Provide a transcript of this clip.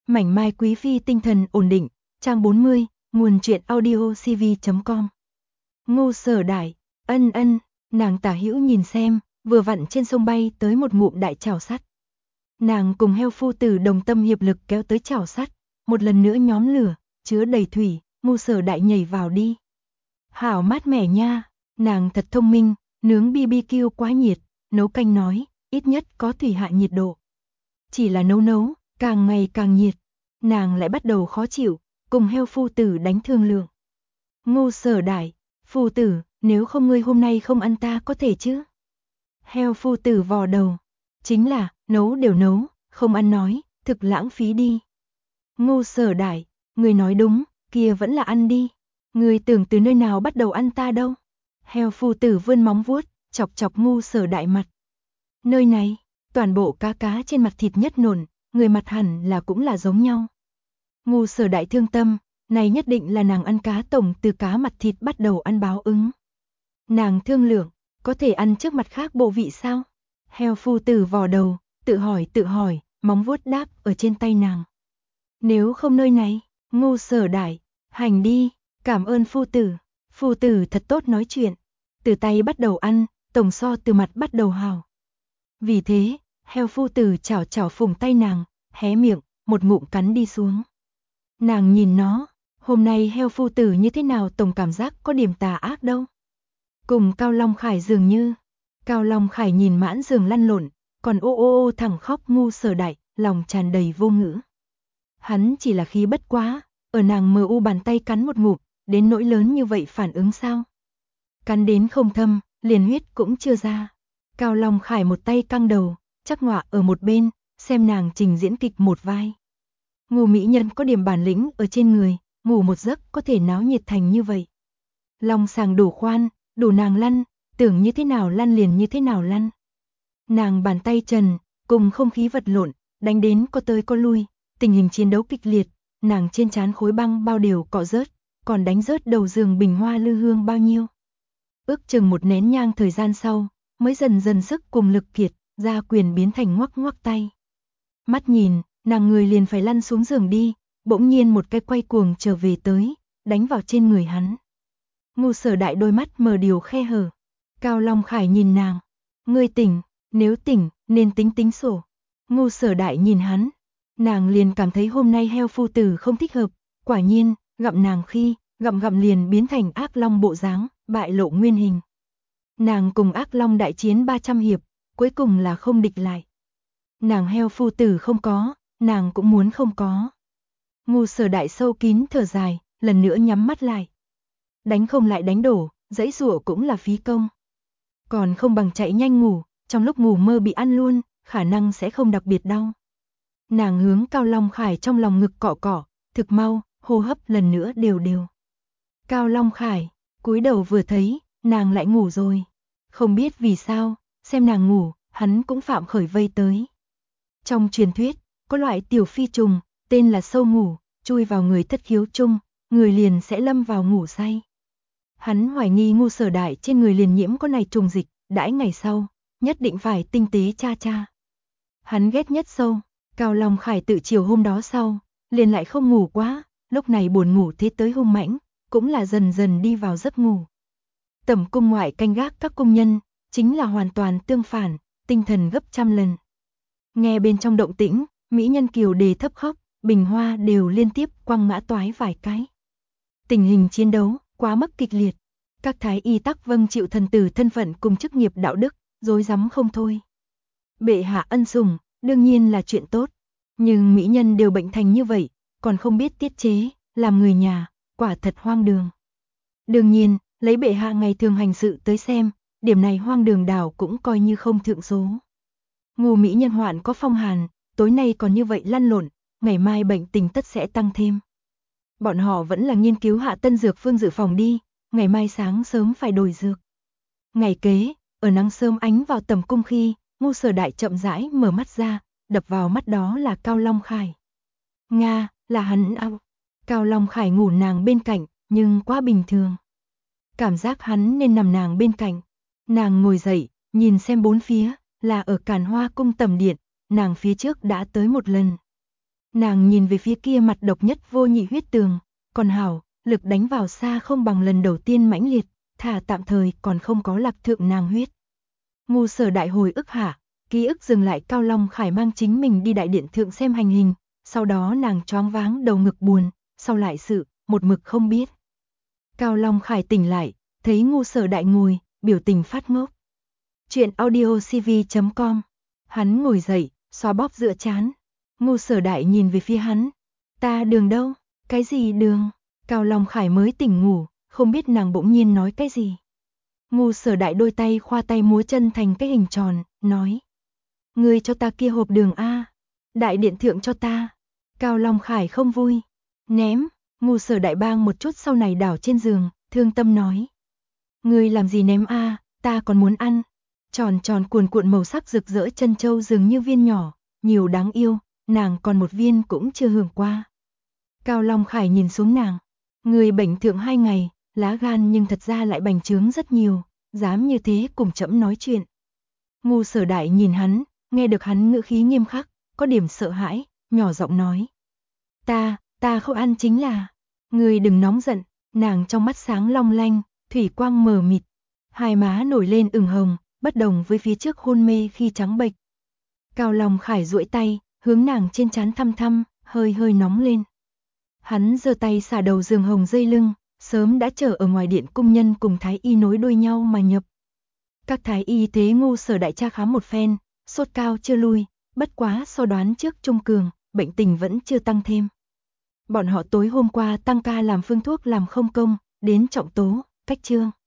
Mảnh mai quý phi tinh thần ổn định, trang 40, nguồn truyện audio cv.com. Ngô Sở Đại, ân, nàng tả hữu nhìn xem, vừa vặn trên sông bay tới một ngụm đại chảo sắt. Nàng cùng heo phu tử đồng tâm hiệp lực kéo tới chảo sắt, một lần nữa nhóm lửa, chứa đầy thủy, Ngô Sở Đại nhảy vào đi. Hảo mát mẻ nha, nàng thật thông minh, nướng BBQ quá nhiệt, nấu canh nói, ít nhất có thủy hạ nhiệt độ. Chỉ là nấu, càng ngày càng nhiệt, nàng lại bắt đầu khó chịu, cùng heo phu tử đánh thương lượng. Ngô Sở Đại, phu tử, nếu không ngươi hôm nay không ăn ta có thể chứ? Heo phu tử vò đầu, chính là, nấu đều nấu, không ăn nói, thực lãng phí đi. Ngô Sở Đại, ngươi nói đúng, kia vẫn là ăn đi. Ngươi tưởng từ nơi nào bắt đầu ăn ta đâu? Heo phu tử vươn móng vuốt, chọc chọc Ngô Sở Đại mặt. Nơi này, toàn bộ cá trên mặt thịt nhất nổn, người mặt hẳn là cũng là giống nhau. Ngô Sở Đại thương tâm, này nhất định là nàng ăn cá tổng từ cá mặt thịt bắt đầu ăn báo ứng. Nàng thương lượng, có thể ăn trước mặt khác bộ vị sao? Heo phu tử vò đầu, tự hỏi, móng vuốt đáp ở trên tay nàng. Nếu không nơi này, Ngô Sở Đại, hành đi, cảm ơn phu tử thật tốt nói chuyện, từ tay bắt đầu ăn, tổng so từ mặt bắt đầu hào. Vì thế, heo phu tử chảo phùng tay nàng, hé miệng, một ngụm cắn đi xuống. Nàng nhìn nó, hôm nay heo phu tử như thế nào tổng cảm giác có điểm tà ác đâu. Cùng Cao Long Khải dường như, Cao Long Khải nhìn mãn giường lăn lộn, còn ô thẳng khóc Ngô Sở Đại, lòng tràn đầy vô ngữ. Hắn chỉ là khí bất quá, ở nàng mờ u bàn tay cắn một ngụm, đến nỗi lớn như vậy phản ứng sao? Cắn đến không thâm, liền huyết cũng chưa ra. Cao Long Khải một tay căng đầu, chắc ngọa ở một bên, xem nàng trình diễn kịch một vai. Ngô mỹ nhân có điểm bản lĩnh ở trên người, ngủ một giấc có thể náo nhiệt thành như vậy. Long sàng đủ khoan, đủ nàng lăn, tưởng như thế nào lăn liền như thế nào lăn. Nàng bàn tay trần, cùng không khí vật lộn, đánh đến có tới có lui, tình hình chiến đấu kịch liệt, nàng trên trán khối băng bao đều cọ rớt, còn đánh rớt đầu giường bình hoa lư hương bao nhiêu. Ước chừng một nén nhang thời gian sau, mới dần sức cùng lực kiệt, ra quyền biến thành ngoắc tay. Mắt nhìn, nàng người liền phải lăn xuống giường đi, bỗng nhiên một cái quay cuồng trở về tới, đánh vào trên người hắn. Ngô Sở Đại đôi mắt mờ điều khe hở. Cao Long Khải nhìn nàng, ngươi tỉnh, nếu tỉnh, nên tính sổ. Ngô Sở Đại nhìn hắn, nàng liền cảm thấy hôm nay heo phu tử không thích hợp, quả nhiên, gặm nàng khi, gặm liền biến thành ác long bộ dáng, bại lộ nguyên hình. Nàng cùng ác long đại chiến 300 hiệp, cuối cùng là không địch lại. Nàng heo phu tử không có, nàng cũng muốn không có. Ngô Sở Đại sâu kín thở dài, lần nữa nhắm mắt lại. Đánh không lại đánh đổ, dãy dụa cũng là phí công. Còn không bằng chạy nhanh ngủ, trong lúc ngủ mơ bị ăn luôn, khả năng sẽ không đặc biệt đau. Nàng hướng Cao Long Khải trong lòng ngực cọ, thực mau, hô hấp lần nữa đều. Cao Long Khải, cúi đầu vừa thấy, nàng lại ngủ rồi. Không biết vì sao, xem nàng ngủ, hắn cũng phạm khởi vây tới. Trong truyền thuyết, có loại tiểu phi trùng, tên là sâu ngủ, chui vào người thất khiếu chung, người liền sẽ lâm vào ngủ say. Hắn hoài nghi Ngô Sở Đại trên người liền nhiễm có này trùng dịch, đãi ngày sau, nhất định phải tinh tế cha. Hắn ghét nhất sâu, Cao Long Khải tự chiều hôm đó sau, liền lại không ngủ quá, lúc này buồn ngủ thế tới hung mãnh, cũng là dần đi vào giấc ngủ. Tẩm cung ngoại canh gác các cung nhân, chính là hoàn toàn tương phản, tinh thần gấp trăm lần. Nghe bên trong động tĩnh, mỹ nhân kiều đề thấp khóc, bình hoa đều liên tiếp quăng ngã toái vài cái. Tình hình chiến đấu quá mức kịch liệt, các thái y tắc vâng chịu thần tử thân phận cùng chức nghiệp đạo đức, rối rắm không thôi. Bệ hạ ân sủng, đương nhiên là chuyện tốt, nhưng mỹ nhân đều bệnh thành như vậy, còn không biết tiết chế, làm người nhà, quả thật hoang đường. Đương nhiên, lấy bệ hạ ngày thường hành sự tới xem, điểm này hoang đường đảo cũng coi như không thượng số. Ngô mỹ nhân hoạn có phong hàn, tối nay còn như vậy lăn lộn, ngày mai bệnh tình tất sẽ tăng thêm. Bọn họ vẫn là nghiên cứu hạ tân dược phương dự phòng đi, ngày mai sáng sớm phải đổi dược. Ngày kế, ở nắng sớm ánh vào tầm cung khi, Ngô Sở Đại chậm rãi mở mắt ra, đập vào mắt đó là Cao Long Khải. Nga, là hắn ao. Cao Long Khải ngủ nàng bên cạnh, nhưng quá bình thường. Cảm giác hắn nên nằm nàng bên cạnh. Nàng ngồi dậy, nhìn xem bốn phía, là ở Càn Hoa cung tầm điện, nàng phía trước đã tới một lần. Nàng nhìn về phía kia mặt độc nhất vô nhị huyết tường, còn hảo, lực đánh vào xa không bằng lần đầu tiên mãnh liệt, thả tạm thời còn không có lạc thượng nàng huyết. Ngu Sở Đại hồi ức hạ, ký ức dừng lại Cao Long Khải mang chính mình đi đại điện thượng xem hành hình, sau đó nàng choáng váng đầu ngực buồn, sau lại sự, một mực không biết. Cao Long Khải tỉnh lại, thấy Ngu Sở Đại ngồi, biểu tình phát ngốc. Chuyện audiocv.com. Hắn ngồi dậy, xoa bóp giữa trán. Ngu Sở Đại nhìn về phía hắn. Ta đường đâu? Cái gì đường? Cao Long Khải mới tỉnh ngủ, không biết nàng bỗng nhiên nói cái gì. Ngu Sở Đại đôi tay khoa tay múa chân thành cái hình tròn, nói. Ngươi cho ta kia hộp đường A. Đại điện thượng cho ta. Cao Long Khải không vui. Ném. Ngu Sở Đại bang một chút sau này đảo trên giường, thương tâm nói. Ngươi làm gì ném A, ta còn muốn ăn. Tròn tròn cuồn cuộn màu sắc rực rỡ chân châu dường như viên nhỏ, nhiều đáng yêu, nàng còn một viên cũng chưa hưởng qua. Cao Long Khải nhìn xuống nàng. Người bệnh thượng 2 ngày, lá gan nhưng thật ra lại bành trướng rất nhiều, dám như thế cùng trẫm nói chuyện. Ngu Sở Đại nhìn hắn, nghe được hắn ngữ khí nghiêm khắc, có điểm sợ hãi, nhỏ giọng nói. Ta không ăn chính là. Người đừng nóng giận, nàng trong mắt sáng long lanh, thủy quang mờ mịt. Hai má nổi lên ửng hồng, bất đồng với phía trước hôn mê khi trắng bệch. Cao Long Khải duỗi tay, hướng nàng trên trán thăm thăm, hơi hơi nóng lên. Hắn giơ tay xả đầu giường hồng dây lưng, sớm đã chờ ở ngoài điện cung nhân cùng thái y nối đuôi nhau mà nhập. Các thái y thế Ngu Sở Đại tra khám một phen, sốt cao chưa lui, bất quá so đoán trước trung cường, bệnh tình vẫn chưa tăng thêm. Bọn họ tối hôm qua tăng ca làm phương thuốc làm không công, đến trọng tố, cách trương.